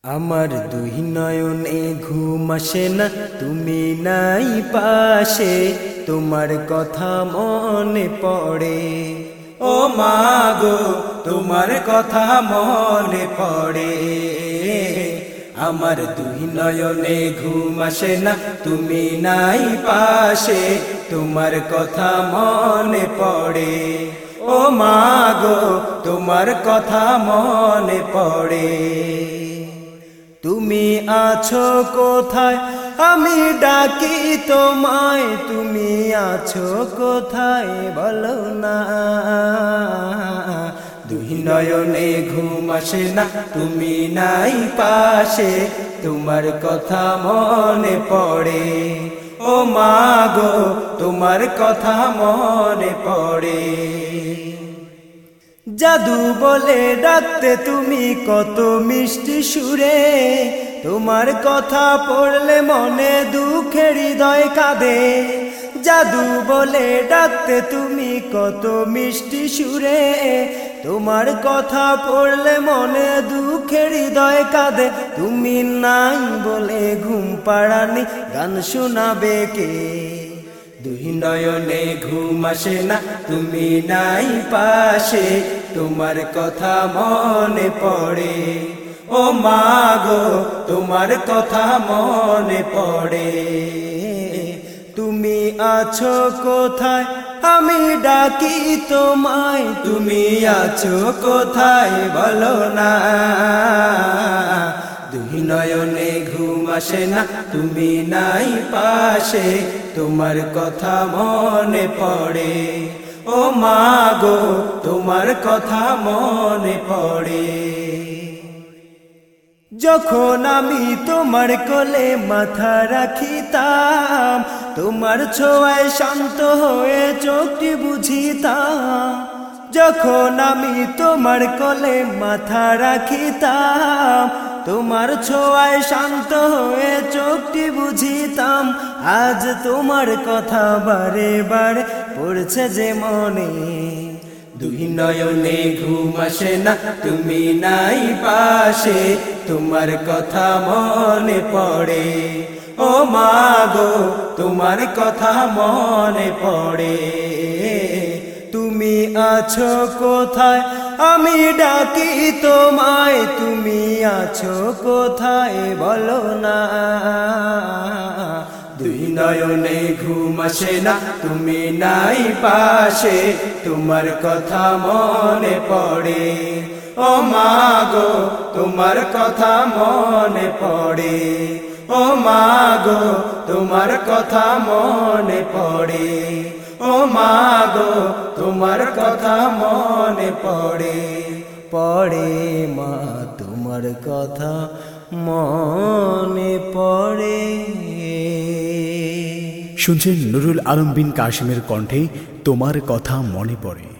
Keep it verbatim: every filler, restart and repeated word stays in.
আমার দুই নয়নে ঘুম আসে না, তুমি নাই পাশে, তোমার কথা মনে পড়ে। ও মা গো, তোমার কথা মনে পড়ে। আমার দুই নয়নে ঘুম আসে না, তুমি নাই পাশে, তোমার কথা মনে পড়ে। ও মা গো, তোমার কথা মনে পড়ে। তুমি আছো কোথায়, আমি ডাকি তোমায়, তুমি আছো কোথায় বলো না। দুই নয়নে ঘুম আসে না, তুমি নাই পাশে, তোমার কথা মনে পড়ে। ও মা গো, তোমার কথা মনে পড়ে। জাদু বলে ডাকতে তুমি কত মিষ্টি সুরে, তোমার কথা পড়লে মনে দুঃখের হৃদয় কাঁদে। জাদু বলে ডাকতে তুমি কত মিষ্টি সুরে, তোমার কথা পড়লে মনে দুঃখের হৃদয় কাঁদে। তুমি নাই বলে ঘুম পাড়ানি, গান শোনাবে কে? দুই নয়নে ঘুম আসে না, তুমি নাই পাশে, তোমার কথা মনে পড়ে। ও মা গো, তোমার কথা মনে পড়ে। তুমি আছো কোথায়, আমি ডাকি তোমায়, তুমি আছো কোথায় বলো না। দুই নয়নে ঘুম আসে না, তুমি নাই পাশে, তোমার কথা মনে পড়ে। ও মা গো, তোমার কথা মনে পড়ে। যখন আমি তোমার কোলে মাথা রাখিতাম, তোমার ছোঁয়ায় শান্ত হয়ে চোখটি বুঝিতাম। যখন আমি তোমার কোলে মাথা রাখিতাম, তোমার ছোঁয়ায় শান্ত হয়ে চোখটি বুঝিতাম। আজ তোমার কথা বারে বারে পড়ছে যে মনে। দুই নয়নে ঘুম আসে না, তুমি নাই পাশে, তোমার কথা মনে পড়ে। ও মা গো, তোমার কথা মনে পড়ে। তুমি আছো কোথায়, আমি ডাকি তোমায়, তুমি আছো কোথায় বলো না। দুই নয়নে ঘুম আসে না, তুমি নাই পাশে, তোমার কথা মনে পড়ে। ও মা গো, তোমার কথা মনে পড়ে। ও মা গো, তোমার কথা মনে পড়ে। ও মা গো, তোমার কথা মনে পড়ে। পড়ে মা, তোমার কথা মনে পড়ে। শুনছেন নুরুল আলম বিন কাশিমের কণ্ঠে তোমার কথা মনে পড়ে।